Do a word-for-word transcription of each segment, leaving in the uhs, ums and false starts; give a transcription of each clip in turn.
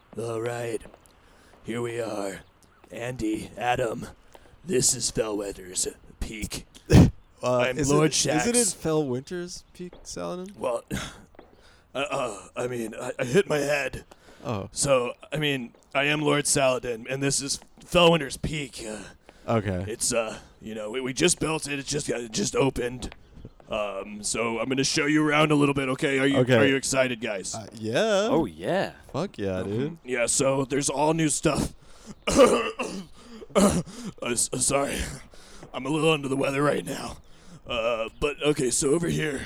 All right, here we are. Andy, Adam, this is Fellwether's Peak. Uh, I'm is Lord it, Shax. Isn't it Fell Winter's Peak, Saladin? Well, uh, uh, I mean, I, I hit my head. Oh, So, I mean, I am Lord Saladin, and this is Fellwinter's Peak. Uh, okay. it's, uh, you know, we, we just built it. It just got, it just opened. Um, so I'm gonna show you around a little bit. Okay, are you Okay. are you excited, guys? Uh, yeah. Oh, yeah. Fuck yeah, dude. Yeah. So there's all new stuff. uh, s- sorry, I'm a little under the weather right now. Uh, but okay, so over here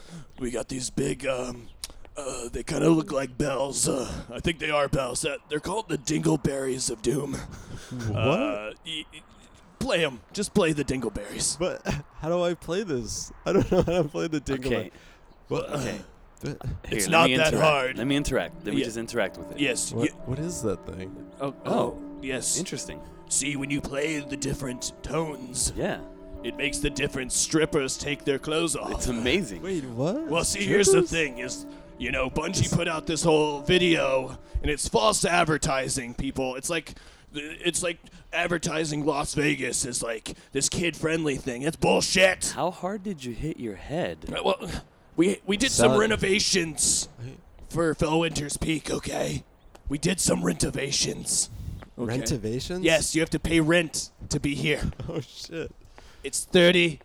we got these big. Um, uh, they kind of look like bells. Uh, I think they are bells. Uh, they're called the Dingleberries of Doom. What? Uh, y- y- play them. Just play the Dingleberries. But how do I play this? I don't know how to play the dingle. Okay. What? Okay. Th- It's Here, let not me that interact. hard. Let me interact. Let me Yeah. just interact with it. Yes. What, y- what is that thing? Oh, oh, oh. yes. Interesting. See, when you play the different tones, Yeah. it makes the different strippers take their clothes off. It's amazing. Wait, what? Well, see, here's the Strippers? thing: is you know, Bungie put out this whole video, and it's false advertising. People, it's like, it's like advertising Las Vegas is like this kid-friendly thing. It's bullshit. How hard did you hit your head? Uh, Well, we we did some Solid. renovations for Fellwinter's Peak. Okay, we did some renovations. Okay. Rentivations? Yes, you have to pay rent to be here. Oh shit. It's thirty,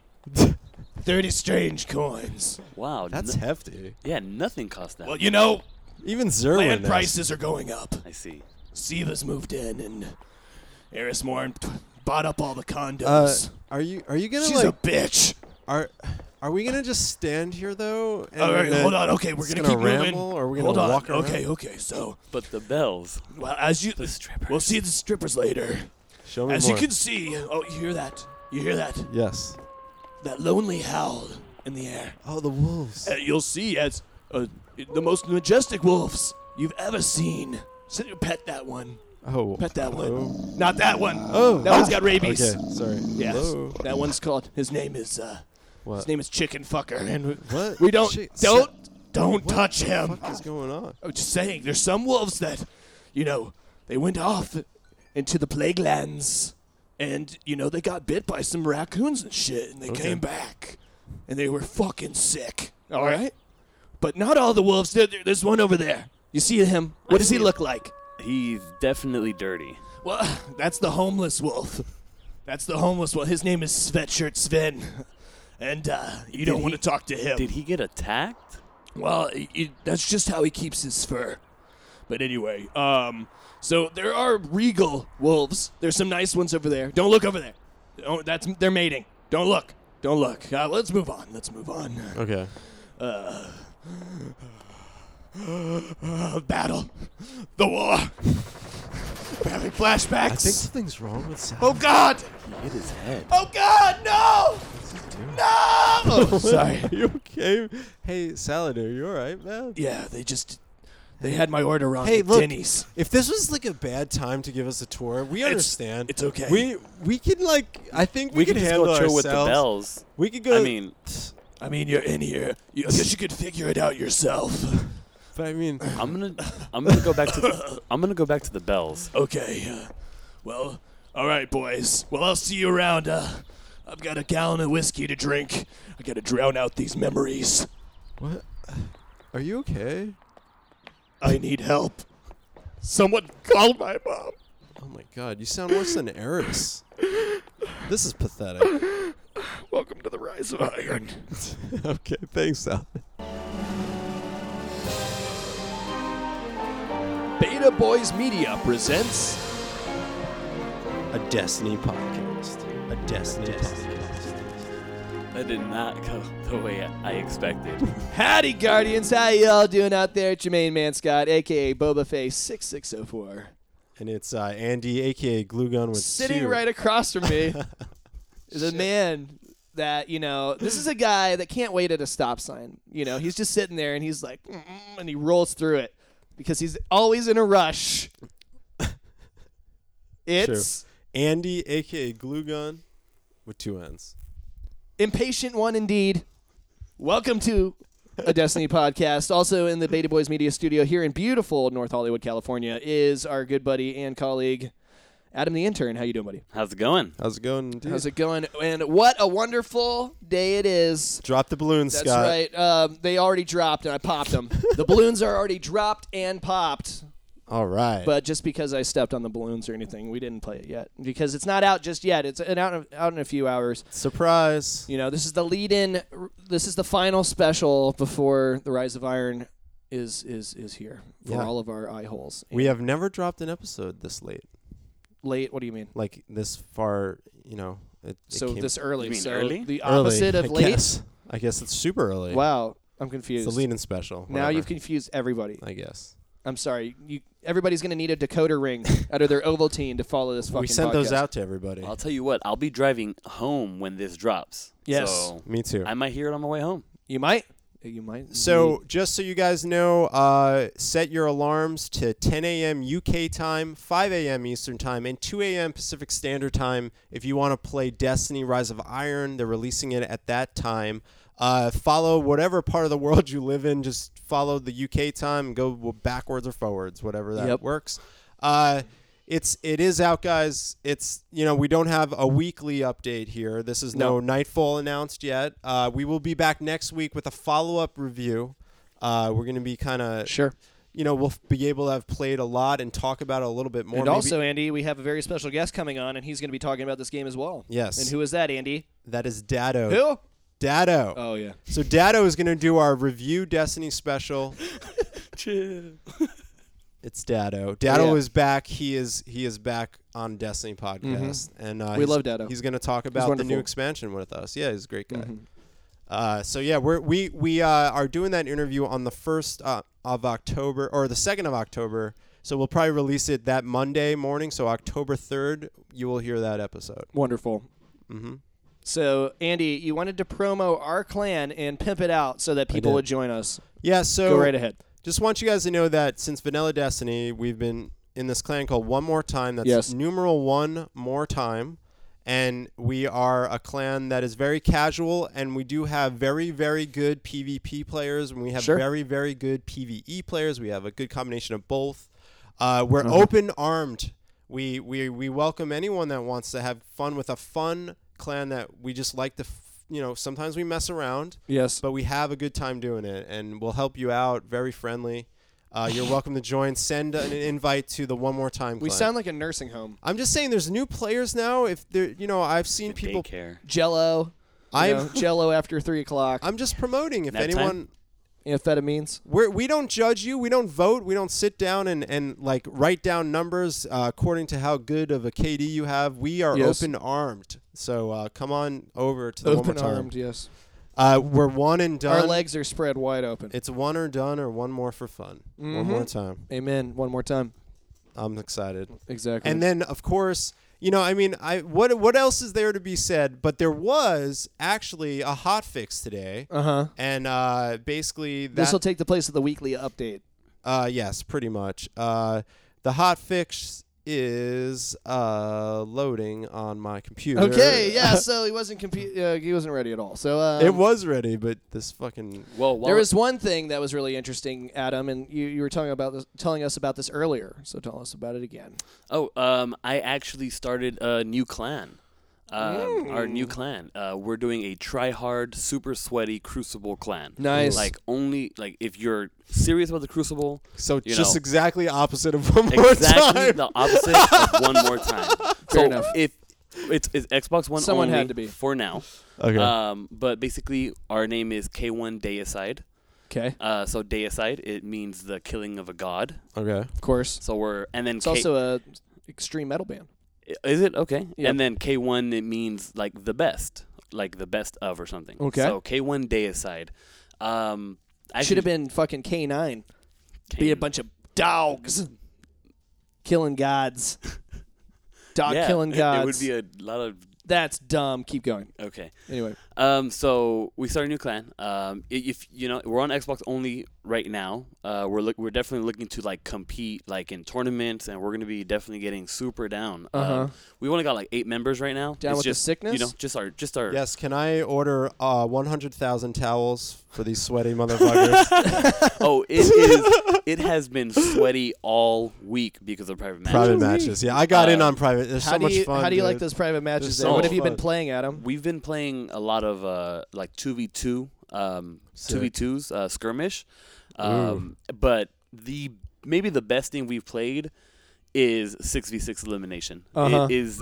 thirty strange coins. Wow. That's no- hefty. yeah, nothing cost that. Well, you know, Even Zerwin. land has- prices are going up. I see. Siva's moved in, and Eris Morn bought up all the Uh, condos. are you are you gonna She's like a bitch. are are we gonna just stand here though? And All we're right, gonna- hold on. Okay, we're it's gonna, gonna keep ramble, moving. or are we gonna hold on. walk around? Okay, okay. So, But the bells. well, as you, The strippers. we'll see the strippers later. Show me As more. you can see, oh, you hear that? You hear that? Yes. That lonely howl in the air. Oh, the wolves. Uh, you'll see as uh, the most majestic wolves you've ever seen. Sit, pet that one. Oh. Pet that one. Oh. Not that one. Oh. That one's got rabies. Okay, sorry. Yes. Hello. That one's called. His name is. Uh, What? his name is Chicken Fucker, and we, What? we don't Shit, don't so- don't what touch the him. fuck is going on? I'm just saying, there's some wolves that, you know, they went off into the plague lands, and you know they got bit by some raccoons and shit, and they Okay. came back, and they were fucking sick. All right, but not all the wolves. There, there- there's one over there. You see him? What I does he see look like? He's definitely dirty. Well, that's the homeless wolf. That's the homeless one. His name is Sweatshirt Sven, and uh, you Did don't he- want to talk to him. Did he get attacked? Well, i i that's just how he keeps his fur. But anyway, um, so there are regal wolves. There's some nice ones over there. Don't look over there. Don't, that's they're mating. Don't look. Don't look. Uh, let's move on. Let's move on. Okay. Uh, battle, the war. We're having flashbacks. I think something's wrong with Sal. Oh God! He hit his head. Oh God! No! No! Oh, sorry. Are you okay? Hey, Salad, are you all right, man? Yeah, they just they had my order wrong. Hey, at look. Denny's. If this was like a bad time to give us a tour, we It's- understand. it's okay. We we can like I think we, We can could just handle go chill with the ourselves. bells. We could go. I mean, I mean, you're in here. You, I guess you could figure it out yourself. but I mean, I'm gonna, I'm gonna go back to, the, I'm gonna go back to the bells. Okay. Uh, well, all right, boys. Well, I'll see you around. Uh, I've got a gallon of whiskey to drink. I gotta drown out these memories. what? Are you okay? I need help. Someone call my mom. Oh my God, you sound worse than Eris. This is pathetic. Welcome to the Rise of Iron. Okay, thanks, Sal. Beta Boys Media presents A Destiny podcast. A Destiny, podcast. That did not go the way I expected. Howdy, Guardians. How y'all doing out there? It's your main man, Scott, a k a. Boba Face six six oh four. And it's uh, Andy, aka Glue Gun with Sitting two. right across from me is a man that, you know, this is a guy that can't wait at a stop sign. You know, he's just sitting there and he's like, mm-mm, and he rolls through it because he's always in a rush. It's Andy, aka Glue Gun with two N's. Impatient One indeed. Welcome to a Destiny podcast. Also in the Beta Boys Media Studio here in beautiful North Hollywood, California, is our good buddy and colleague, Adam the intern. How you doing, buddy? How's it going? How's it going, dude? How's it going? And what a wonderful day it is. Drop the balloons, That's Scott. right. Um, they already dropped, and I popped them. The balloons are already dropped and popped. All right. But just because I stepped on the balloons or anything, we didn't play it yet because it's not out just yet. It's out in, out in a few hours. Surprise. You know, this is the lead-in. This is the final special before the Rise of Iron is is is here for Yeah. all of our eye holes. We have never dropped an episode this late. Late. What do you mean? Like this far, you know. It, it So came this early. You mean so early? the early, opposite of I late. Guess. I guess it's super early. Wow, I'm It's confused. a lead-in special. Now whatever, you've confused everybody. I guess. I'm sorry. You. Everybody's gonna need a decoder ring out of their Ovaltine to follow this fucking We sent those podcast. out to everybody. I'll tell you what. I'll be driving home when this drops. Yes. So Me too. I might hear it on my way home. You might. You might. So, just so you guys know, uh, set your alarms to ten a.m. U K time, five a.m. Eastern time, and two a.m. Pacific Standard Time if you want to play Destiny Rise of Iron. They're releasing it at that time. Uh, follow whatever part of the world you live in. Just follow the U K time and go backwards or forwards, whatever that Yep. works. Uh, It's it is out, guys. It's you know we don't have a weekly update here. This is no, No. Nightfall announced yet. Uh, we will be back next week with a follow up review. Uh, we're gonna be kind of Sure. you know we'll be able to have played a lot and talk about it a little bit more. And Maybe- also, Andy, we have a very special guest coming on, and he's going to be talking about this game as well. yes, And who is that, Andy? that is Dado. Who? Dado. Oh, yeah. So Dado is gonna do our review Destiny special. Chill. It's Dado. Dado Yeah. is back. He is he is back on Destiny podcast, and uh, We he's- love Dado. He's going to talk about the new wonderful. expansion with us. Yeah, he's a great guy. Mhm. Uh, so yeah, we're, we we uh, are doing that interview on the first uh, of October or the second of October. So we'll probably release it that Monday morning. So October third, you will hear that episode. Wonderful. Mm-hmm. So, Andy, you wanted to promo our clan and pimp it out so that people did. would join us. Yeah. So Go right ahead. just want you guys to know that since Vanilla Destiny, we've been in this clan called One More Time. That's Yes. numeral one more time. And we are a clan that is very casual, and we do have very, very good PvP players, and we have Sure. very, very good PvE players. We have a good combination of both. Uh, we're Uh-huh. open-armed. We, we we welcome anyone that wants to have fun with a fun clan that we just like to, f- you know, sometimes we mess around, Yes. but we have a good time doing it, and we'll help you out. Very friendly. Uh, you're welcome to join. Send an invite to the One More Time We clan. sound like a nursing home. I'm just saying, there's new players now. If they're, you know, I've seen people. Daycare. Jello. You I'm- know, Jello after three o'clock. I'm just promoting. If Nap anyone, time? Amphetamines. we're, we don't judge you. We don't vote. We don't sit down and, and like write down numbers uh, according to how good of a K D you have. We are Yes. open armed. So uh, come on over to the One More Open Time. armed, yes. Uh, we're one and done. Our legs are spread wide open. It's one or done or one more for fun. One Mhm. more time. Amen. One more time. I'm excited. Exactly. And then, of course, you know, I mean, I what what else is there to be said? But there was actually a hot fix today, uh-huh. and uh, basically This that. will take the place of the weekly update. uh, yes, pretty much. Uh, the hot fix is uh, loading on my computer. Okay, yeah, so he wasn't compu- uh, he wasn't ready at all. So um, It was ready, but this fucking Well, while There was one thing that was really interesting, Adam, and you, you were telling about this, telling us about this earlier. So tell us about it again. Oh, um, I actually started a new clan. Um, Our Mm. new clan. Uh, we're doing a try-hard, super sweaty Crucible clan. Nice. Like only like if you're serious about the Crucible, so You just know. exactly opposite of one more exactly time. the opposite of one more time. Fair so enough. if it's, it's Xbox One Someone only had to be. for now. Okay. Um, but basically, our name is K one Deicide. Okay, Uh, so Deicide, it means the killing of a god. okay. of course. So we're and then It's K- also a extreme metal band. Is it okay? Yep. And then K one it means like the best, like the best of or something. Okay. So K one Deicide. Um, Should have been fucking K nine. K- Be a bunch of dogs killing gods. Dog yeah, killing it- gods. It would be a lot of That's dumb. Keep going. okay. Anyway, Um, so we started a new clan. Um, i- if you know, we're on Xbox only right now. Uh, we're look, we're definitely looking to like compete like in tournaments, and we're gonna be definitely getting super down. Uh-huh. Um, we only got like eight members right now. Down it's with the just, sickness? You know, just our just our. Yes, can I order uh, one hundred thousand towels for these sweaty motherfuckers? Oh, it is. It has been sweaty all week because of private matches. Private matches. Yeah, I got in Um, on private. There's How so do much you fun. how do you like dude. those private matches? There's There? so What much have you been fun. playing, Adam? We've been playing a lot of uh, like two v two, um, two v Sick. twos, uh, skirmish. Um, but the maybe the best thing we've played is six v six elimination. Uh-huh. It is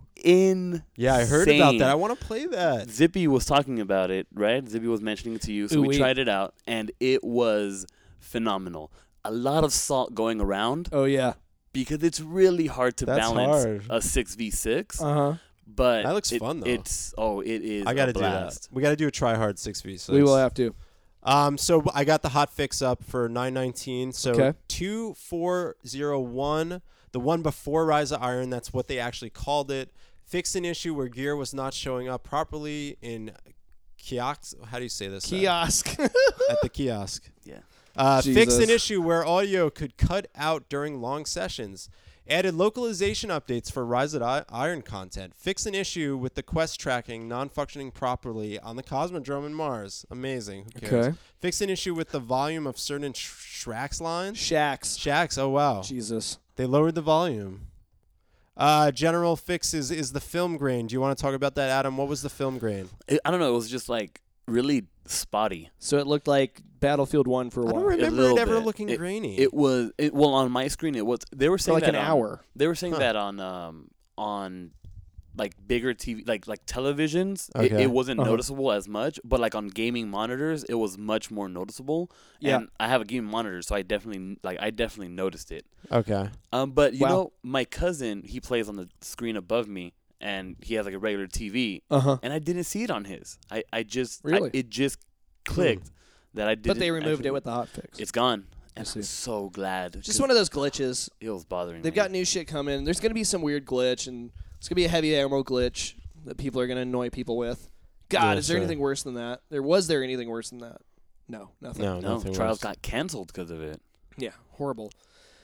in. Yeah, I heard about that. I want to play that. Zippy was talking about it, right? Zippy was mentioning it to you, so Ooh, we wee. tried it out, and it was phenomenal. A lot of salt going around Oh yeah. because it's really hard to That's balance hard. a six v six. Uh huh. But That looks it- fun, though. It's oh, it is. I got to a do that. blast. We got to do a try hard six v six. We will have to. Um, so I got the hot fix up for nine nineteen. So Okay. two four zero one, the one before Rise of Iron. That's what they actually called it. Fixed an issue where gear was not showing up properly in kiosks. How do you say this? uh, Kiosk. at the kiosk. Yeah. Uh, fixed an Jesus. issue where audio could cut out during long sessions. Added localization updates for Rise of I- Iron content. Fixed an issue with the quest tracking non-functioning properly on the Cosmodrome in Mars. Amazing. Who cares? Okay. Fixed an issue with the volume of certain sh- Shrax lines. Shacks. Shacks. Oh wow. Jesus. They lowered the volume. Uh, general fix is, is the film grain. Do you want to talk about that, Adam? What was the film grain? It, I don't know. It was just like really spotty. So it looked like Battlefield One for a I while. don't remember it little ever bit. looking It- grainy. It was it well on my screen. It was they were For saying like that an on- hour. They were saying Huh. that on um on like bigger T V like like televisions. It, Okay. it wasn't Uh-huh. noticeable as much, but like on gaming monitors, it was much more noticeable. Yeah. And I have a gaming monitor, so I definitely like I definitely noticed it. okay. Um, but you Wow. know, my cousin he plays on the screen above me, and he has like a regular T V, Uh huh. and I didn't see it on his. I I just I- Really? it just clicked that I didn't. But they removed actually- it with the hot fix. It's gone. And see. I'm so glad. Just 'cause one of those glitches. it was bothering They've me. got new shit coming. There's gonna be some weird glitch, and it's gonna be a heavy ammo glitch that people are gonna annoy people with. God, Yeah, is there sure. anything worse than that? There was there anything worse than that? No, nothing. No, no nothing trials worse. got canceled because of it. Yeah, horrible.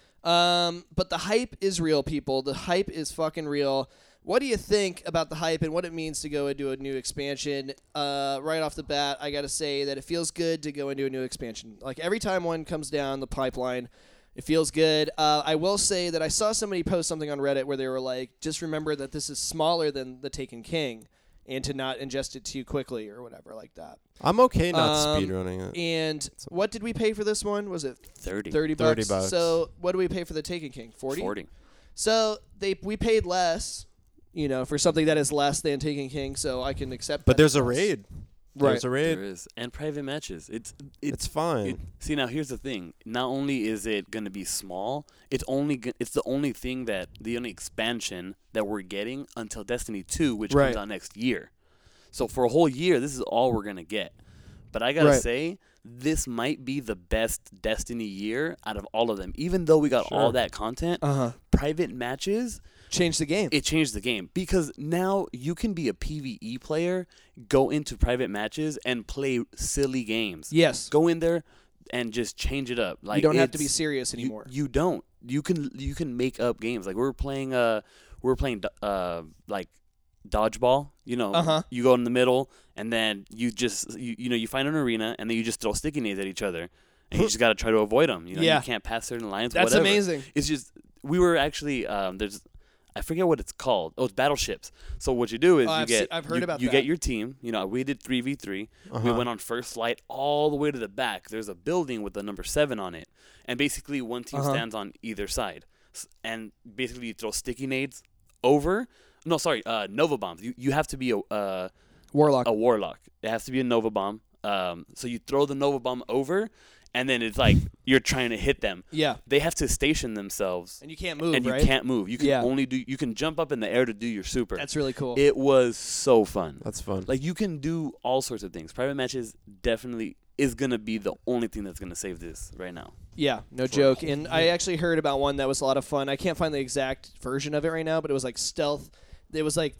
Um, but the hype is real, people. The hype is fucking real. What do you think about the hype and what it means to go into a new expansion? Uh, right off the bat, I got to say that it feels good to go into a new expansion. Like every time one comes down the pipeline, it feels good. Uh, I will say that I saw somebody post something on Reddit where they were like, just remember that this is smaller than the Taken King and to not ingest it too quickly or whatever like that. I'm okay not Um, speedrunning it. And what did we pay for this one? Was it Thirty. thirty bucks? thirty bucks. So what do we pay for the Taken King? forty? Forty. So they we paid less, you know, for something that is less than Taken King, so I can accept But that there's a cost. raid. Right. There's a raid. There is, and private matches. It's it, It's fine. it- see now here's the thing. Not only is it gonna be small, it's only go- it's the only thing that the only expansion that we're getting until Destiny two, which Right. comes out next year. So for a whole year, this is all we're gonna get. But I gotta Right. say, this might be the best Destiny year out of all of them. Even though we got all Sure. that content, Uh-huh. private matches. Change the game. It changed the game because now you can be a PvE player, go into private matches and play silly games. yes. Go in there and just change it up. Like you don't have to be it's- serious you- anymore. You, don't. You can you can make up games. Like we were playing uh we were playing do- uh like dodgeball. You know, Uh-huh. you go in the middle and then you just you, you know you find an arena and then you just throw sticky nades at each other and you just got to try to avoid them. You know, Yeah. you can't pass certain lines. That's whatever. amazing. It's just we were actually um, there's I forget what it's called. Oh, it's battleships. So what you do is Oh, you I've get se- I've heard you, about you that. get your team. You know, we did three v three. We Uh-huh. went on first flight all the way to the back. There's a building with the number seven on it, and basically one team Uh-huh. stands on either side, S- and basically you throw sticky nades over. No, sorry, uh, Nova bombs. You you have to be a uh, Warlock. a warlock. It has to be a Nova bomb. Um, so you throw the Nova bomb over, and then it's like you're trying to hit them. Yeah. They have to station themselves, And you can't move, and you right? can't move. You can Yeah. only do. You can jump up in the air to do your super. That's really cool. It was so fun. That's fun. Like you can do all sorts of things. Private matches definitely is gonna be the only thing that's gonna save this right now. Yeah, no joke. And I actually heard about one that was a lot of fun. I can't find the exact version of it right now, but it was like stealth. It was like the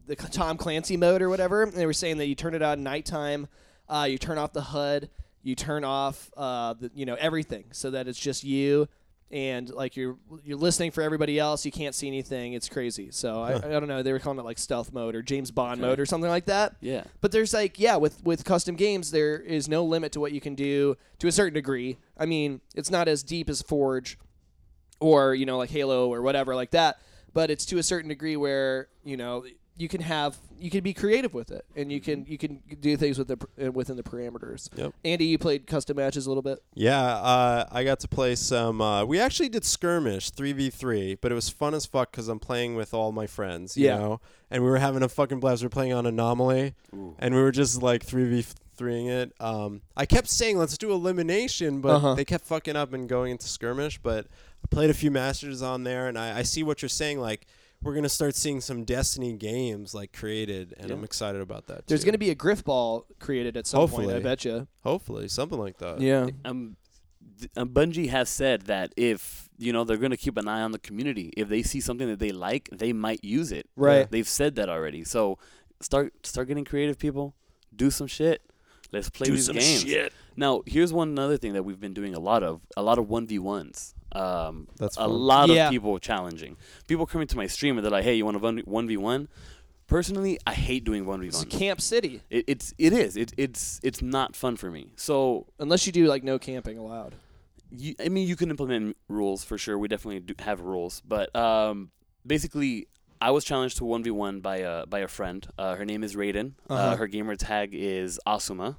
the Tom Clancy mode or whatever. And they were saying that you turn it on nighttime, uh, you turn off the H U D, you turn off uh, the, you know, everything so that it's just you. And like you're you're listening for everybody else, you can't see anything. It's crazy. So I, I don't know. They were calling it like stealth mode or James Bond Okay. mode or something like that. Yeah. But there's like yeah, with with custom games, there is no limit to what you can do to a certain degree. I mean, it's not as deep as Forge, or you know like Halo or whatever like that. But it's to a certain degree where you know you can have you can be creative with it, and you can you can do things with the within the parameters. Yep. Andy, you played custom matches a little bit. Yeah, uh, I got to play some. Uh, we actually did skirmish three v three, but it was fun as fuck because I'm playing with all my friends, you Yeah. know? And we were having a fucking blast. We were playing on Anomaly, Ooh. and we were just like three v three-ing it. Um, I kept saying, let's do elimination, but Uh-huh. they kept fucking up and going into skirmish. But I played a few Masters on there, and I, I see what you're saying, like, we're going to start seeing some Destiny games like created, and Yeah. I'm excited about that. There's too. going to be a Griff ball created at some point, I Hopefully. bet you. Hopefully something like that. Yeah. Um, th- um, Bungie has said that if you know they're going to keep an eye on the community, if they see something that they like, they might use it. Right. They've said that already. So start start getting creative, people. Do some shit. Let's play Do these some games. shit. Now, here's one other thing that we've been doing a lot of: a lot of one v ones. Um, That's a fun. lot Yeah. of people challenging. People coming to my stream and they're like, "Hey, you want to one v one?" Personally, I hate doing one v It's one. Camp City, It, it's it is it, it's it's not fun for me. So unless you do like no camping allowed. you, I mean, you can implement rules for sure. We definitely do have rules, but um, basically, I was challenged to one v one by a by a friend. Uh, her name is Raiden. Uh, Uh-huh. her gamer tag is Asuma,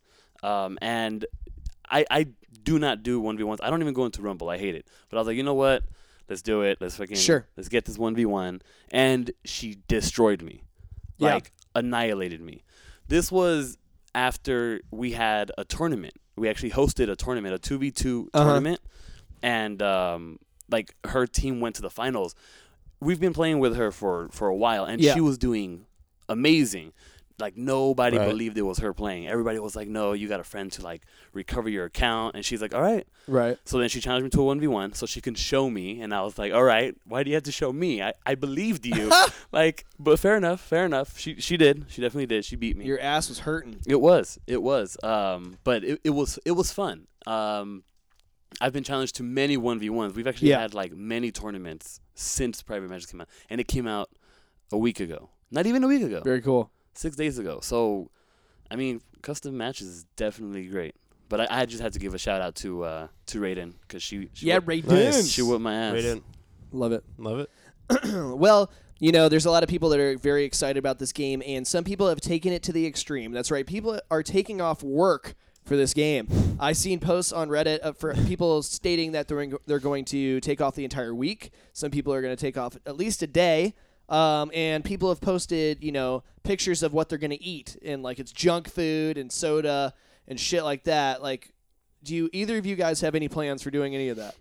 um, and I I do not do one v ones. I don't even go into Rumble. I hate it. But I was like, you know what? Let's do it. Let's fucking Sure. Let's get this one v one. And she destroyed me, Yeah. like annihilated me. This was after we had a tournament. We actually hosted a tournament, a two v two Uh-huh. tournament, and um, like her team went to the finals. We've been playing with her for, for a while, and Yeah. she was doing amazing. Like nobody Right. believed it was her playing. Everybody was like, "No, you got a friend to like recover your account," and she's like, "All right." Right. So then she challenged me to a one v one so she can show me, and I was like, "All right, why do you have to show me? I, I believed you." Like, but fair enough, fair enough. She she did, she definitely did. She beat me. Your ass was hurting. It was, it was. Um, but it, it was it was fun. Um, I've been challenged to many one v ones. We've actually Yeah. had like many tournaments since Private Matches came out, and it came out a week ago. Not even a week ago. Very cool. Six days ago. So, I mean, custom matches is definitely great. But I, I just had to give a shout out to uh, to Raiden because she, she Yeah, whooped- Raiden. Nice. she whooped my ass. Raiden. Love it. Love it. Well, you know, there's a lot of people that are very excited about this game, and some people have taken it to the extreme. That's right. People are taking off work for this game. I've seen posts on Reddit uh, for people stating that they're, they're going to take off the entire week. Some people are going to take off at least a day. Um, and people have posted, you know, pictures of what they're going to eat, and like it's junk food and soda and shit like that. Like, do you either of you guys have any plans for doing any of that?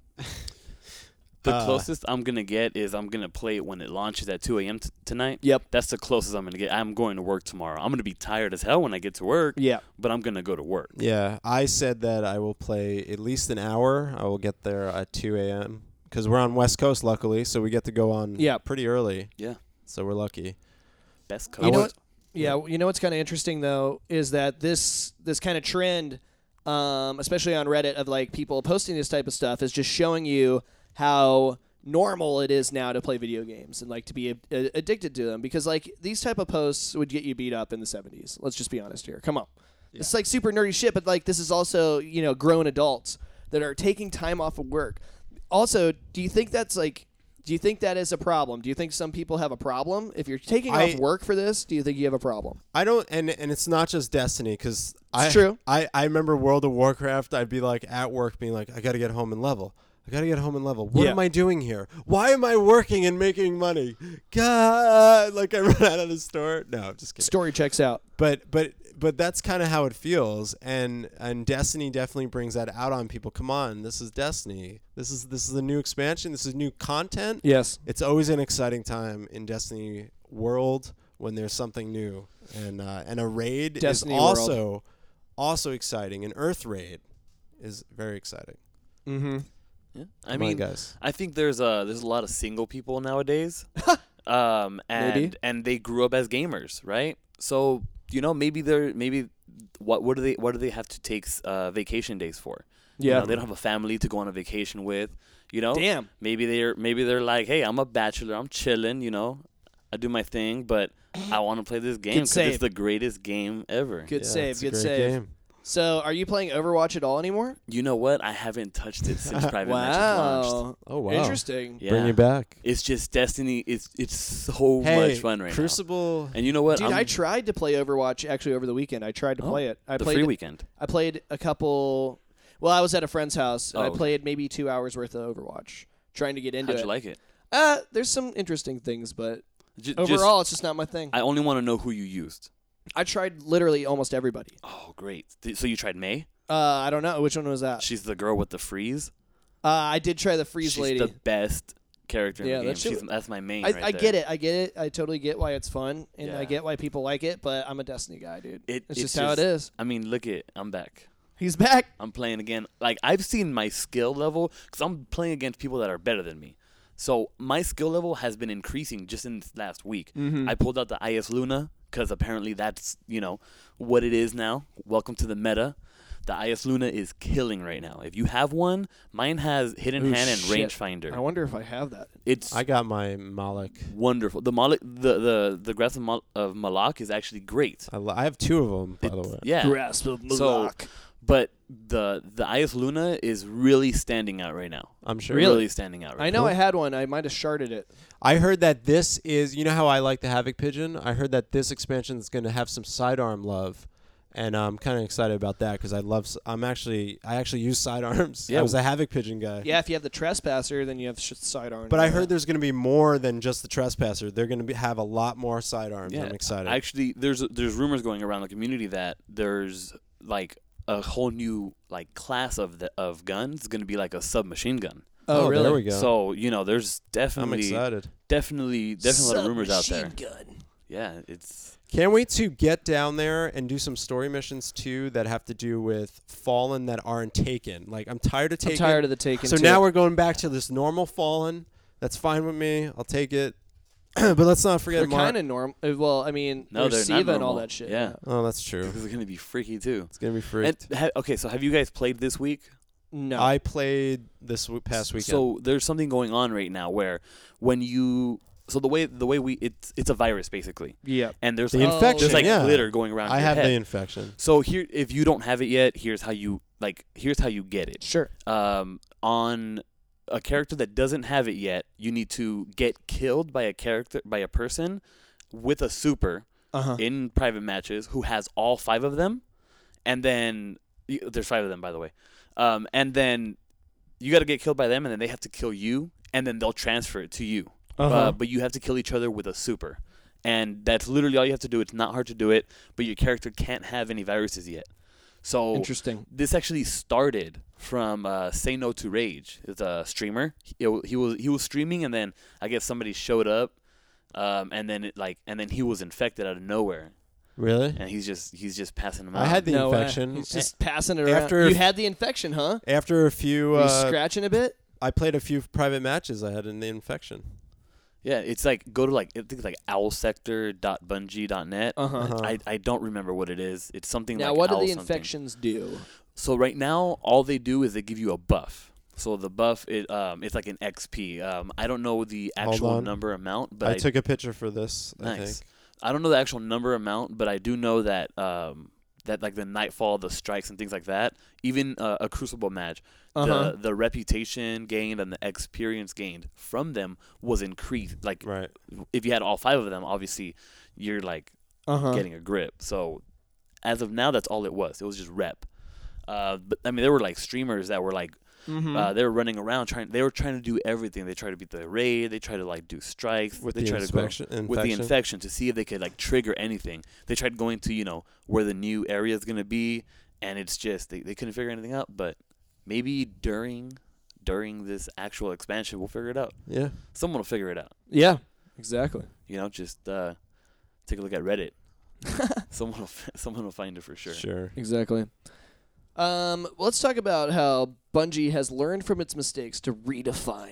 The Uh, closest I'm gonna get is I'm gonna play it when it launches at two a.m. T- tonight. Yep. That's the closest I'm gonna get. I'm going to work tomorrow. I'm gonna be tired as hell when I get to work, Yeah. but I'm gonna go to work. Yeah, I said that I will play at least an hour. I will get there at two a.m. because we're on West Coast, luckily, so we get to go on Yeah. pretty early. Yeah. So we're lucky. Best You coach. know what? Yeah, you know what's kind of interesting though is that this this kind of trend, um, especially on Reddit, of like people posting this type of stuff, is just showing you how normal it is now to play video games and like to be a- a- addicted to them. Because like these type of posts would get you beat up in the seventies. Let's just be honest here. Come on, it's like super nerdy shit. But like this is also you know grown adults that are taking time off of work. Also, do you think that's like? Do you think that is a problem? Do you think some people have a problem? If you're taking I- off work for this, do you think you have a problem? I don't, and and it's not just Destiny, because I true. I I remember World of Warcraft. I'd be like at work, being like, I got to get home and level. I got to get home and level. What Yeah. am I doing here? Why am I working and making money? God, like I run out of the store. No, I'm just kidding. Story checks out. But but but that's kind of how it feels, and and Destiny definitely brings that out on people. Come on, this is Destiny. This is this is a new expansion. This is new content. Yes. It's always an exciting time in Destiny world when there's something new, and uh, and a raid Destiny is world. also also exciting. An Earth raid is very exciting. Mm-hmm. Yeah. I Come on, mean, guys. I think there's a there's a lot of single people nowadays. Um, and Maybe. and they grew up as gamers, right? So you know, maybe they're maybe what what do they what do they have to take uh, vacation days for? You Yeah. know, they don't have a family to go on a vacation with. You know, Damn. maybe they're maybe they're like, hey, I'm a bachelor, I'm chilling. You know, I do my thing, but I want to play this game because save. it's the greatest game ever. Good Yeah, save. it's a Good great save. game. So, are you playing Overwatch at all anymore? You know what? I haven't touched it since Private Matches launched. Wow. Oh wow. Interesting. Yeah. Bring you back. It's just Destiny. It's it's so Hey, much fun right Crucible. now. And you know what? Dude, I'm, I tried to play Overwatch actually over the weekend. I tried to Oh, play it. I the played free weekend. I played a couple. Well, I was at a friend's house and I Oh. played maybe two hours worth of Overwatch, trying to get into How'd it. you like it? Uh, there's some interesting things, but J- overall, it's just not my thing. just, I only want to know who you used. I tried literally almost everybody. Oh, great. Th- So you tried May? Uh, I don't know which one was that. She's the girl with the freeze. Uh, I did try the freeze She's lady. the best character in Yeah, the game. that shit She's, was- that's my main I, right I there. get it. I get it. I totally get why it's fun, and I Yeah. get why people like it. But I'm a Destiny guy, dude. It- it's, it's just how it just- is. I mean, look it. I'm back. He's back. I'm playing again. Like, I've seen my skill level because I'm playing against people that are better than me. So my skill level has been increasing just in this last week. Mm-hmm. I pulled out the I S Luna because apparently that's, you know, what it is now. Welcome to the meta. The I S Luna is killing right now. If you have one, mine has Hidden Ooh, Hand and shit. Rangefinder. I wonder if I have that. It's I got my Malik. wonderful. The Malak, the the the Grasp of, Mal- of Malak is actually great. I, lo- I have two of them, by the It's- way. Yeah. Grasp of So- Malak. But the the I S Luna is really standing out right now. I'm sure. Really standing out right I know Cool. I had one. I might have sharded it. I heard that this is, you know how I like the Havoc Pigeon? I heard that this expansion is going to have some sidearm love. And I'm kind of excited about that because I love, s- I'm actually, I actually use sidearms. Yeah. I was a Havoc Pigeon guy. Yeah, if you have the Trespasser, then you have sh- sidearm. But I heard there's going to be more than just the Trespasser. They're going to be, have a lot more sidearms. Yeah. I'm excited. Actually, there's there's rumors going around the community that there's like a whole new like class of the of guns going to be like a submachine gun. Oh, really? There we go. So you know, there's I'm definitely excited. definitely definitely a lot of rumors out there. Submachine gun. Yeah, it's Can't wait to get down there and do some story missions too that have to do with Fallen that aren't taken. Like I'm tired of I'm taking. tired of the taken. So too. now we're going back to this normal Fallen. That's fine with me. I'll take it. But let's not forget they're Mar- kind of normal. Well, I mean, No, there's they're not Siva and all normal. that shit. Yeah. Oh, that's true. it's going to be freaky too. It's gonna be free. And ha- okay, so have you guys played this week? No. I played this w- past weekend. So there's something going on right now where when you so the way the way we it's it's a virus basically, yeah. and there's the like, Oh, infection. there's like yeah. glitter going around. I your have head. the infection. So here, if you don't have it yet, here's how you like. Here's how you get it. Sure. Um, on a character that doesn't have it yet, you need to get killed by a character by a person with a super Uh huh. in private matches who has all five of them, and then y- there's five of them by the way, um, and then you got to get killed by them, and then they have to kill you, and then they'll transfer it to you. Uh-huh. Uh, but you have to kill each other with a super. And that's literally all you have to do. It's not hard to do it, but your character can't have any viruses yet. So Interesting. this actually started from uh, Say No to Rage. It's a streamer. He, he was he was streaming, and then I guess somebody showed up, um, and then it like and then he was infected out of nowhere, Really? and he's just he's just passing them out. I had the no way. infection. He's just passing it around. After- you had the infection, huh? After a few, Were you uh, scratching a bit? I played a few private matches. I had in the infection. Yeah, it's like go to like I think it's like owl sector dot bungie dot net. Uh huh. Uh-huh. I, I don't remember what it is. It's something Now, like what do owl the something. infections do? So right now, all they do is they give you a buff. So the buff, it um, it's like an X P. Um, I don't know the Hold actual on. number amount, but I I, took a picture for this. I nice. think. I don't know the actual number amount, but I do know that um, that like the nightfall, the strikes, and things like that. Even uh, a Crucible match, Uh-huh. the the reputation gained and the experience gained from them was increased. Like Right. if you had all five of them, obviously you're like Uh huh. getting a grip. So as of now, that's all it was. It was just rep. Uh, but I mean, there were like streamers that were like Mm-hmm. uh, they were running around trying. They were trying to do everything. They tried to beat the raid. They tried to like do strikes. With they the tried to go infection, infection. with the infection to see if they could like trigger anything. They tried going to you know where the new area is gonna be, and it's just they, they couldn't figure anything out. But maybe during during this actual expansion, we'll figure it out. Yeah. Someone will figure it out. Yeah. Exactly. You know, just uh, take a look at Reddit. someone will f- someone will find it for sure. Sure. Exactly. Um, let's talk about how Bungie has learned from its mistakes to redefine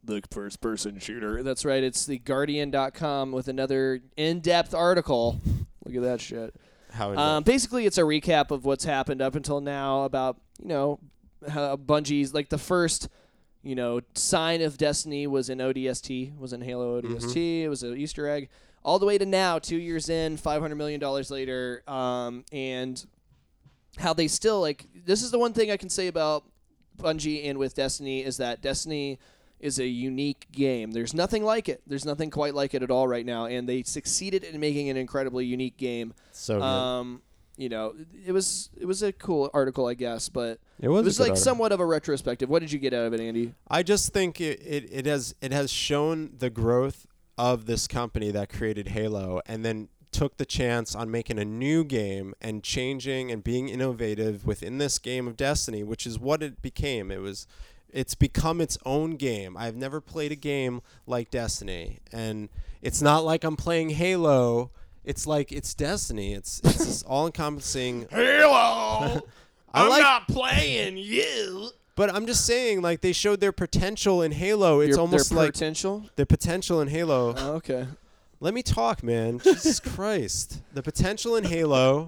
the first-person shooter. That's right. It's the Guardian dot com with another in-depth article. Look at that shit. How Um, basically, it's a recap of what's happened up until now about, you know, how Bungie's, like the first, you know, sign of Destiny was in O D S T, was in Halo O D S T. Mm-hmm. It was an Easter egg. All the way to now, two years in, five hundred million dollars later, um, and how they still, like, this is the one thing I can say about Bungie and with Destiny is that Destiny is a unique game. There's nothing like it. There's nothing quite like it at all right now, and they succeeded in making an incredibly unique game. So good. Um, you know, it was it was a cool article, I guess, but It was, it was a good like article. somewhat of a retrospective. What did you get out of it, Andy? I just think it, it, it has it has shown the growth of this company that created Halo and then took the chance on making a new game and changing and being innovative within this game of Destiny, which is what it became. It was it's become its own game. I've never played a game like Destiny, and it's not like I'm playing Halo. It's like it's Destiny. It's it's this all-encompassing. Halo! I I'm like- not playing you. But I'm just saying, like, they showed their potential in Halo. It's Your- almost their like potential. their potential in Halo. Oh, okay. Let me talk, man. Jesus Christ. The potential in Halo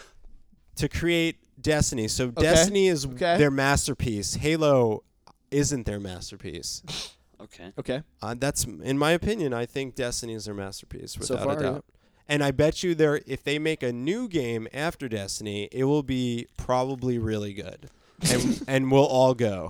to create Destiny. So Destiny is Okay. their masterpiece. Halo isn't their masterpiece. Okay. Okay. Uh, that's, in my opinion, I think Destiny is their masterpiece So without far, a doubt. And I bet you there, if they make a new game after Destiny, it will be probably really good, and and we'll all go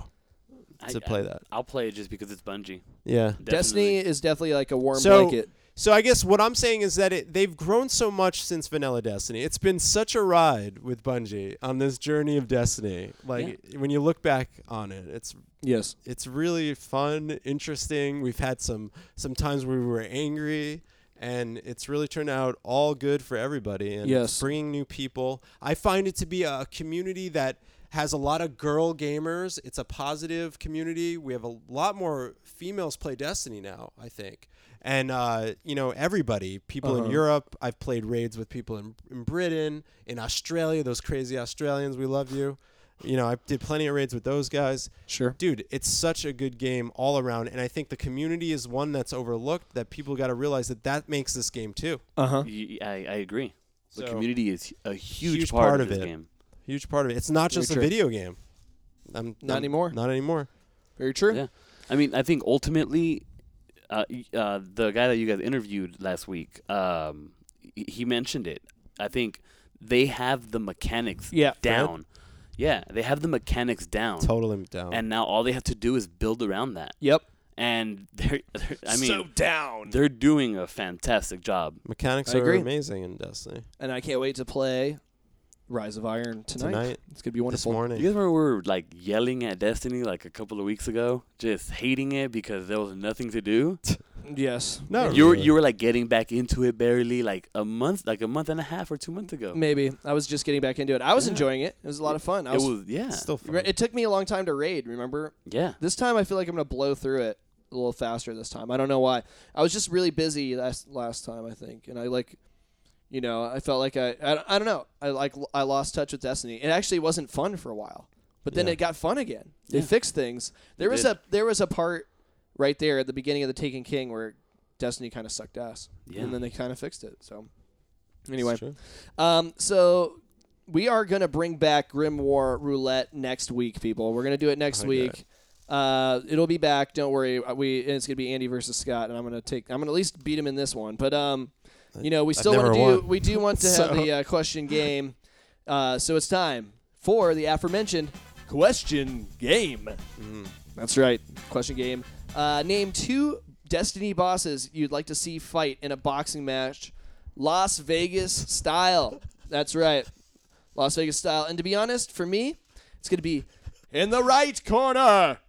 to I, play I, that. I'll play it just because it's Bungie. Yeah. Definitely. Destiny is definitely like a warm So- blanket. So I guess what I'm saying is that it, they've grown so much since Vanilla Destiny. It's been such a ride with Bungie on this journey of Destiny. Like when you look back on it, it's Yes. it's really fun, interesting. We've had some some times where we were angry, and it's really turned out all good for everybody. And Yes. bringing new people. I find it to be a community that has a lot of girl gamers. It's a positive community. We have a lot more females play Destiny now, I think. And, uh, you know, everybody, people Uh-huh. in Europe. I've played raids with people in, in Britain, in Australia, those crazy Australians. We love you. You know, I did plenty of raids with those guys. Sure. Dude, it's such a good game all around. And I think the community is one that's overlooked that people got to realize that that makes this game too. Uh-huh. Y- I, I agree. The So, community is a huge, huge part, part of of this it. game. Huge part of it. It's not Very just a true. video game. I'm, Not I'm- anymore. Not anymore. Very true. Yeah. I mean, I think ultimately, uh, y- uh, the guy that you guys interviewed last week, um, he- he mentioned it. I think they have the mechanics Yeah. down. Yeah, they have the mechanics down. Totally down. And now all they have to do is build around that. Yep. And they're, they're I mean, so down. they're doing a fantastic job. Mechanics I are agree. amazing in Destiny. And I can't wait to play Rise of Iron tonight. Tonight, It's going to be this wonderful. morning. You guys remember we were like yelling at Destiny like a couple of weeks ago, just hating it because there was nothing to do. Yes. No, you were really. you were like getting back into it barely like a month, like a month and a half or two months ago. Maybe. I was just getting back into it. I was Yeah. enjoying it. It was a lot of fun. I It was, was yeah, Still fun. it took me a long time to raid, remember? yeah. This time I feel like I'm going to blow through it a little faster this time. I don't know why. I was just really busy last last time, I think. And I like you know, I felt like I I, I don't know. I like I lost touch with Destiny. It actually wasn't fun for a while. But then Yeah. it got fun again. They Yeah. fixed things. There They was did. a there was a part right there at the beginning of the Taken King where Destiny kind of sucked ass. Yeah. And then they kind of fixed it. So It's anyway, true. um, so we are gonna bring back Grim War Roulette next week, people. We're gonna do it next Okay. week. Uh, it'll be back. Don't worry. Uh, We and it's gonna be Andy versus Scott, and I'm gonna take. I'm gonna at least beat him in this one. But um, you know, we I've still want never to do. won. We do want to have So- the uh, question game. Uh, so it's time for the aforementioned question game. Mm. That's right, question game. Uh, name two Destiny bosses you'd like to see fight in a boxing match, Las Vegas style. That's right, Las Vegas style. And to be honest, for me, it's going to be in the right corner,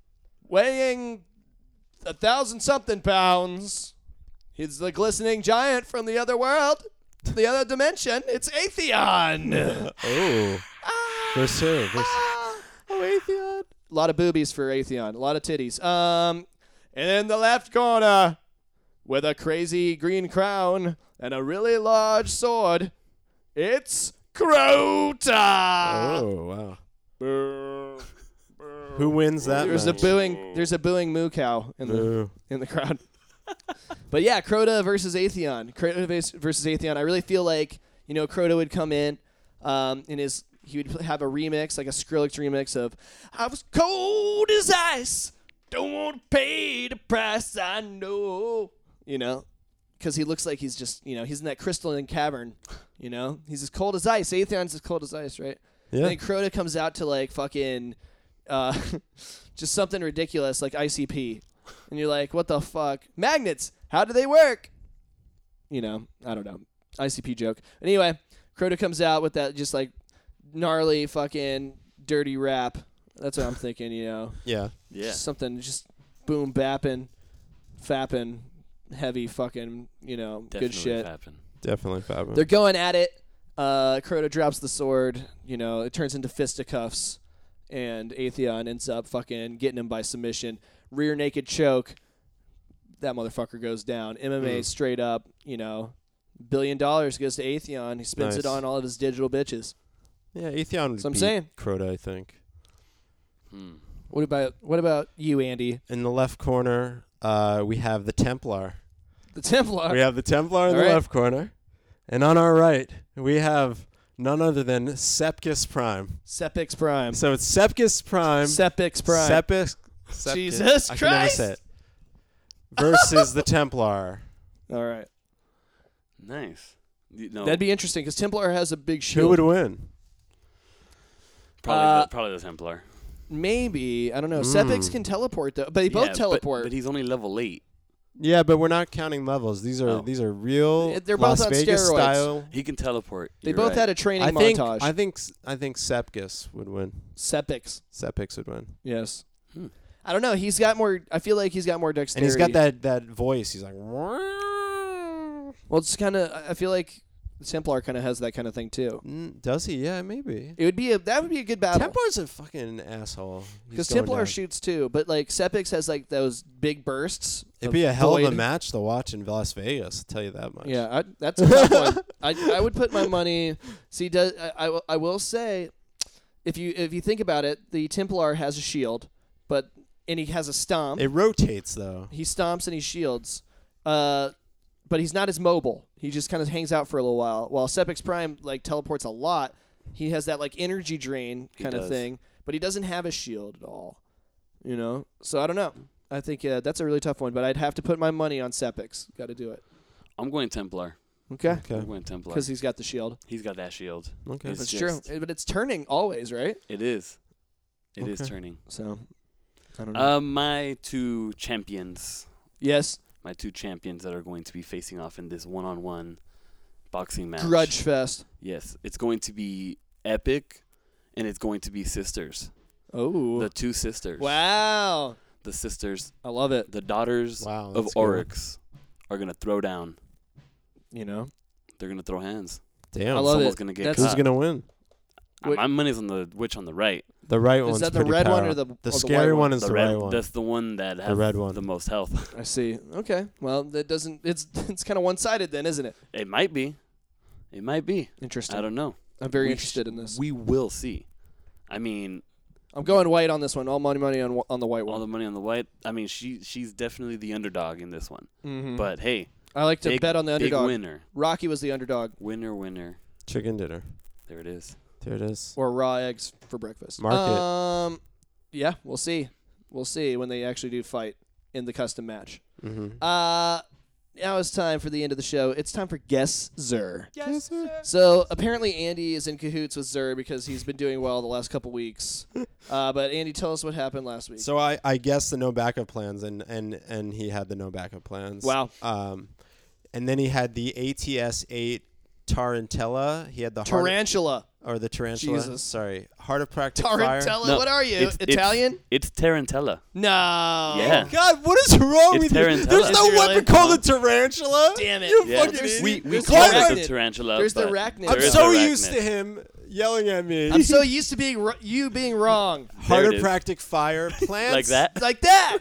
weighing a thousand something pounds. He's the glistening giant from the other world, the other dimension. It's Atheon. Oh. For sure. For Ah, oh, Atheon. A lot of boobies for Atheon. A lot of titties. Um, and in the left corner, with a crazy green crown and a really large sword, it's Crota. Oh, wow. Who wins that There's a match? booing. There's a booing moo cow in the Boo. in the crowd. But yeah, Crota versus Atheon. Crota vers- versus Atheon. I really feel like you know Crota would come in, um, in his he would have a remix like a Skrillex remix of "I was cold as ice, don't want to pay the price I know," you know, because he looks like he's just you know he's in that crystalline cavern, you know, he's as cold as ice. Atheon's as cold as ice, right? Yeah. And then Crota comes out to like fucking, uh, just something ridiculous like I C P. And you're like, what the fuck? Magnets, how do they work? You know, I don't know. I C P joke. Anyway, Crota comes out with that just like gnarly fucking dirty rap. That's what I'm thinking, you know. Yeah. Yeah. Something just boom bapping, fapping, heavy fucking, you know, Definitely good shit. happen. Definitely Fabio. They're going at it. Uh, Crota drops the sword. You know, it turns into fisticuffs. And Atheon ends up fucking getting him by submission. Rear naked choke. That motherfucker goes down. M M A Mm. straight up, you know. Billion dollars goes to Atheon. He spends it Nice. on all of his digital bitches. Yeah, Atheon would So I'm beat saying. Crota, I think. Hmm. What about what about you, Andy? In the left corner, uh, we have the Templar. The Templar. We have the Templar in All the right. left corner. And on our right, we have none other than Sepkus Prime. Sepix Prime. So it's Sepkus Prime. Sepix Prime. Sepkus. Sepkus- Jesus I can never Christ. say it. Versus the Templar. all right. Nice. You know, That'd be interesting because Templar has a big shield. Who would win? probably uh, the, probably the Templar. Maybe. I don't know. Mm. Sepix can teleport, though. But they both Yeah, but- teleport. But, he's only level eight. Yeah, but we're not counting levels. These are Oh. these are real They're both Las on Vegas steroids. style. He can teleport. they You're both right. had a training I think montage. I think I think Sepkus would win. Sepix. Sepix would win. Yes. Hmm. I don't know. He's got more. I feel like he's got more And dexterity. he's got that, that voice. He's like, Well, it's kind of. I feel like the Templar kind of has that kind of thing too. Mm, does he? Yeah, maybe. It would be a. That would be a good battle. Templar's a fucking asshole. Because He's going Templar down. shoots too, but like Sepix has like those big bursts. It'd of be a hell of a void. match to watch in Las Vegas. I'll tell you that much. Yeah, I, that's a tough one. I I would put my money. See, does I, I, will- I will say, if you if you think about it, the Templar has a shield, but and he has a stomp. It rotates though. He stomps and he shields, uh, but he's not as mobile. He just kind of hangs out for a little while. While Sepix Prime like teleports a lot, he has that like energy drain He kind of does. thing, but he doesn't have a shield at all. You know, so I don't know. I think uh, that's a really tough one, but I'd have to put my money on Sepix. Got to do it. I'm going Templar. Okay, Okay. I'm going Templar. because he's got the shield. He's got that shield. Okay. It's That's just- true, but it's turning always, right? It is. It is Okay. turning. So I don't know. Um, my two champions. yes, My two champions that are going to be facing off in this one-on-one boxing match. Grudge Fest. Yes, it's going to be epic, and it's going to be sisters. Oh, The two sisters. wow! The sisters, I love it. the daughters Wow, of that's cool. Oryx, are gonna throw down. You know, They're gonna throw hands. Damn. I love Someone's it. gonna get That's- Who's caught. gonna win? Uh, What- My money's on the witch on the right. The right Is one's that the pretty red one or powerful. the- or the the scary white one one? is the the red, right one. That's the one that has red one. the most health. I see. Okay, well, that doesn't. It's it's kind of one sided then, isn't it? It might be. It might be. Interesting. I don't know. I'm very We interested sh- in this. We will see. I mean, I'm going white on this one. All money, money on wh- on the white all one. the money on the white. I mean, she she's definitely the underdog in this one. Mm-hmm. But hey, I like to big, bet on the big underdog. winner, Rocky was the underdog, winner, winner. Chicken dinner. There it is. There it is. or raw eggs for breakfast. Mark it. Um, yeah, we'll see. We'll see when they actually do fight in the custom match. Mm-hmm. Uh, now it's time for the end of the show. It's time for Guess Zer. Yes, sir. So apparently Andy is in cahoots with Zer because he's been doing well the last couple weeks. Uh, but Andy, tell us what happened last week. So I, I guessed the no backup plans, and, and, and he had the no backup plans. Wow. Um, and then he had the A T S eight Tarantella. He had the heart Tarantula. or the tarantula. Jesus. Sorry, Heart of Practic Fire. Tarantella. No, what are you? it's- it's- Italian? It's Tarantella. no. Yeah. God, what is wrong It's with you? Tarantella. There's Is no it really? weapon called a tarantula. Damn it. You Yeah. fucking There's- idiot. We we There's call the it arachnid. the tarantula. There's the but arachnid. there I'm is so arachnid. used to him yelling at me. I'm so used to being r- you being wrong. Heart There of it is. Practic Fire. Plants. like that. Like that.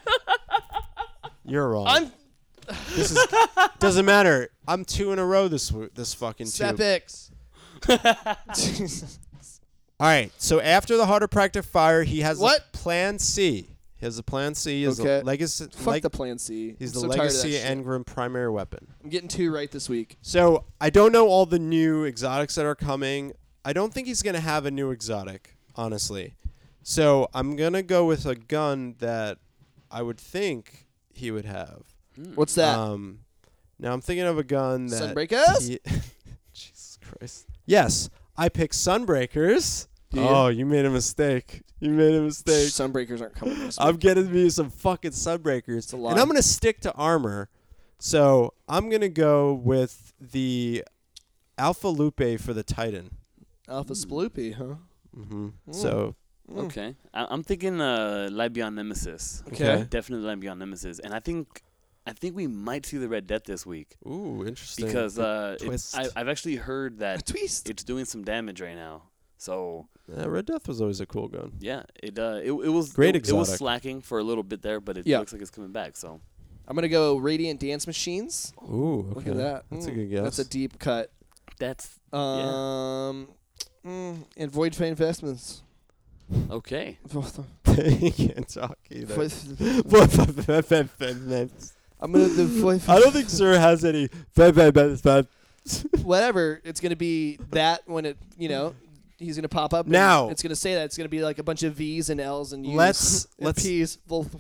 You're wrong. I'm This is doesn't matter. I'm two in a row this w- this fucking tube. Sepix. All right. So after the Heart of Practic Fire, he has What? a plan C. He has a plan C. He has Okay. a legacy. Fuck leg- the plan C. he's I'm the so tired of that legacy shit. Engram primary weapon. I'm getting two right this week. So I don't know all the new exotics that are coming. I don't think he's gonna have a new exotic, honestly. So I'm gonna go with a gun that I would think he would have. What's that? Um, now I'm thinking of a gun that. Sunbreakers? he- Jesus Christ. Yes, I picked Sunbreakers. Do you? Oh, you made a mistake. You made a mistake. Sunbreakers aren't coming this week. I'm getting me some fucking Sunbreakers. a lie. And I'm going to stick to armor. So I'm going to go with the Alpha Lupe for the Titan. Alpha Sploopy, huh? Mm-hmm. Mm. So, Okay. I- I'm thinking uh, Light Beyond Nemesis. okay. Definitely Light Beyond Nemesis. And I think I think we might see the Red Death this week. Ooh, interesting. Because uh, it, twist. I, I've actually heard A that twist. it's doing some damage right now. So Uh, Red Death was always a cool gun. yeah, it uh, it, it was Great it, it was exotic. slacking for a little bit there, but it Yeah. looks like it's coming back. So I'm going to go Radiant Dance Machines. Ooh, okay. Look at that. That's a Mm, good guess. That's a deep cut. that's Um, mm, and Void Fan Investments. okay. You can't talk either. I'm going to do Void I don't think Sir has any. whatever. It's going to be that when it, you know, he's going to pop up. and Now- it's going to say that. It's going to be like a bunch of V's and L's and U's Let's- and let's- P's.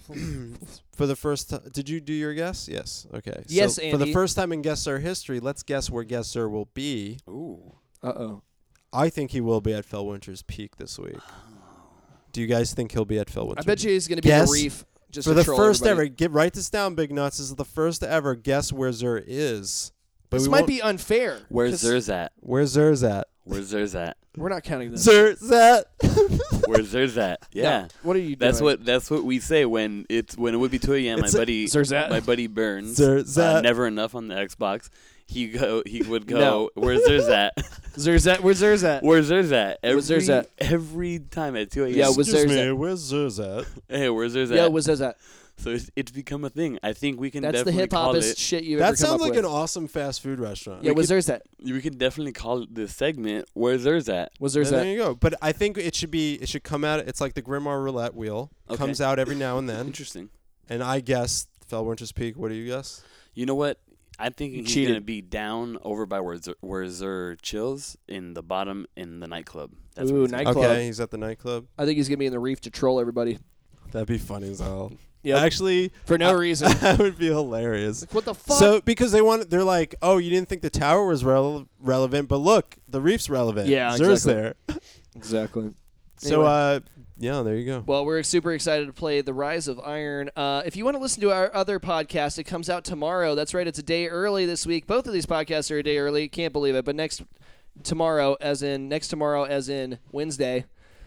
For the first time, did you do your guess? Yes. Okay. Yes, so For the Andy. first time in Guess Sir history, let's guess where Guess Sir will be. Ooh. Uh-oh. I think he will be at Fellwinter's Peak this week. Do you guys think he'll be at Fellwinter? I bet you he's going to be Guess the Reef. Just For to the troll first everybody. ever, get write this down, Big Nuts. This is the first ever Guess Where Zer is. But This we might won't- be unfair. Where's 'cause Zer's at? Where's Zer's at? Where's Zer's at? We're not counting this. Zer's at. Where's Zer's at? No. Yeah. What are you doing? That's what that's what we say when it's when it would be two a.m. My It's a- buddy Zerzat. my buddy Burns, Zer's uh, at. never enough on the Xbox. He go he would go. No. Where's Zer's at? Zer's at. Where's Zer's at? Where's Zer's at? Every, Where's Zer's at? Every time at two a.m. Yeah, where's Excuse Zer's me, at? where's Zer's at? Hey, where's Zer's Yeah, at? where's Zer's at? So it's, it's become a thing. I think we can That's the definitely hip call hopest it. shit you've That ever come sounds up like with. an awesome fast food restaurant. Yeah, We where's could- Zer's at? We can definitely call this segment "Where's Zer's at." Where's Yeah, Zer's there at? you go. But I think it should be. It should come out. It's like the Grimoire roulette wheel. Okay. Comes out every now and then. Interesting. And I guess Fellwinter's Peak. What do you guess? You know what? I'm thinking he's Cheated. gonna be down over by where Zer, where Zer chills in the bottom in the nightclub. That's Ooh, where he's at. nightclub. Okay, he's at the nightclub. I think he's gonna be in the Reef to troll everybody. That'd be funny as hell. Yep. Actually, For no I- reason. that would be hilarious. What the fuck? So because they want, they're like, oh, you didn't think the tower was rele- relevant, but look, the reef's relevant. Yeah, Zer's exactly. there. exactly. So, Anyway. uh, yeah, there you go. Well, we're super excited to play The Rise of Iron. Uh, if you want to listen to our other podcast, it comes out tomorrow. That's right, it's a day early this week. Both of these podcasts are a day early. Can't believe it. But next tomorrow, as in next tomorrow, as in Wednesday,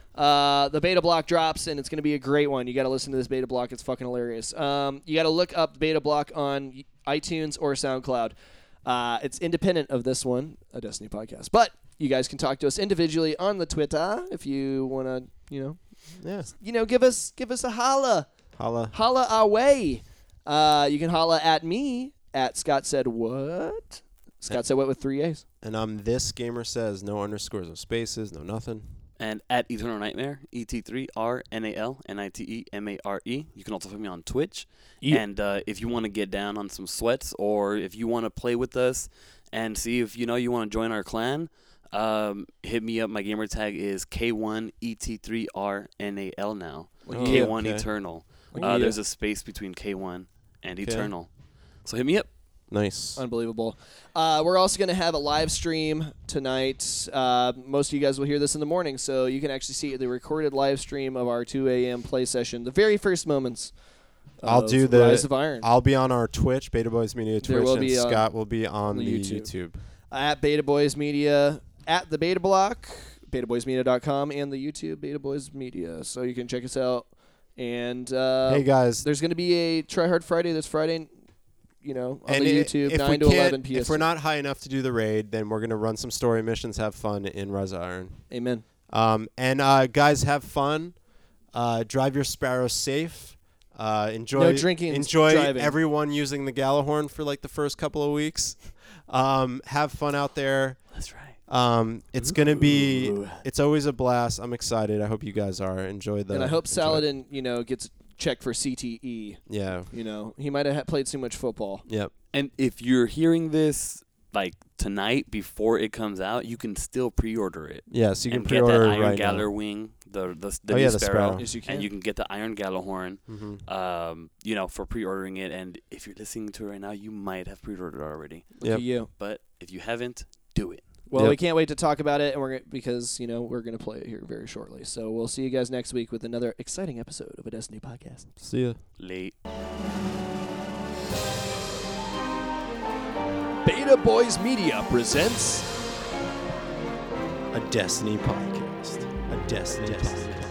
uh, the beta block drops, and it's going to be a great one. You got to listen to this beta block. It's fucking hilarious. Um, you got to look up beta block on iTunes or SoundCloud. Uh, it's independent of this one, a Destiny podcast. But you guys can talk to us individually on the Twitter if you want to, you know, Yeah, you know, give us give us a holla, holla. holla our way. Uh, you can holla at me at Scott said what? Scott said what with three A's. And I'm this gamer says no underscores, no spaces, no nothing. And at Eternal Nightmare, E T three R N A L N I T E M A R E. You can also find me on Twitch. Yeah. And uh, if you want to get down on some sweats, or if you want to play with us and see if you know you want to join our clan, um, hit me up. My gamer tag is K one E T three R N A L now. Oh, K one okay. Eternal. Look Uh, at you. there's a space between K one and Okay. Eternal. So hit me up. Nice. Unbelievable. Uh, we're also going to have a live stream tonight. Uh, most of you guys will hear this in the morning, so you can actually see the recorded live stream of our two a.m. play session, the very first moments I'll of do the. Rise of Iron. I'll be on our Twitch, Beta Boys Media There Twitch, will and be on- Scott will be on on the the YouTube. YouTube. At Beta Boys Media, at the Beta Block, beta boys media dot com, and the YouTube Beta Boys Media. So you can check us out. And uh, Hey guys, there's going to be a Try Hard Friday this Friday, you know, on and the i- YouTube, if we nine to can't- eleven P S T. If we're not high enough to do the raid, then we're gonna run some story missions, have fun in Rise of Iron. Amen. Um, and uh, guys, have fun. Uh, drive your Sparrow safe. Uh, enjoy. No drinking and Enjoy driving. everyone using the Galahorn for like the first couple of weeks. Um, have fun out there. That's right. Um, it's gonna be. Ooh. It's always a blast. I'm excited. I hope you guys are. Enjoy the. and I hope enjoy- Saladin, you know, gets checked for C T E. Yeah. You know, he might have played too much football. Yep. And if you're hearing this like tonight before it comes out, you can still pre-order it. Yeah. So you can and get that pre-order it Iron right Galler now. wing, the the, the Oh, new yeah, the Sparrow, Sparrow. Yes, you can. and you can get the Iron Gallahorn. Mm-hmm. Um, you know, for pre-ordering it. And if you're listening to it right now, you might have pre-ordered it already. Look Yep. at you. But if you haven't, do it. Well, Yep. we can't wait to talk about it, and we're gonna, because you know we're gonna play it here very shortly. So we'll see you guys next week with another exciting episode of a Destiny podcast. See ya. Late. Beta Boys Media presents A Destiny podcast. A Destiny, podcast.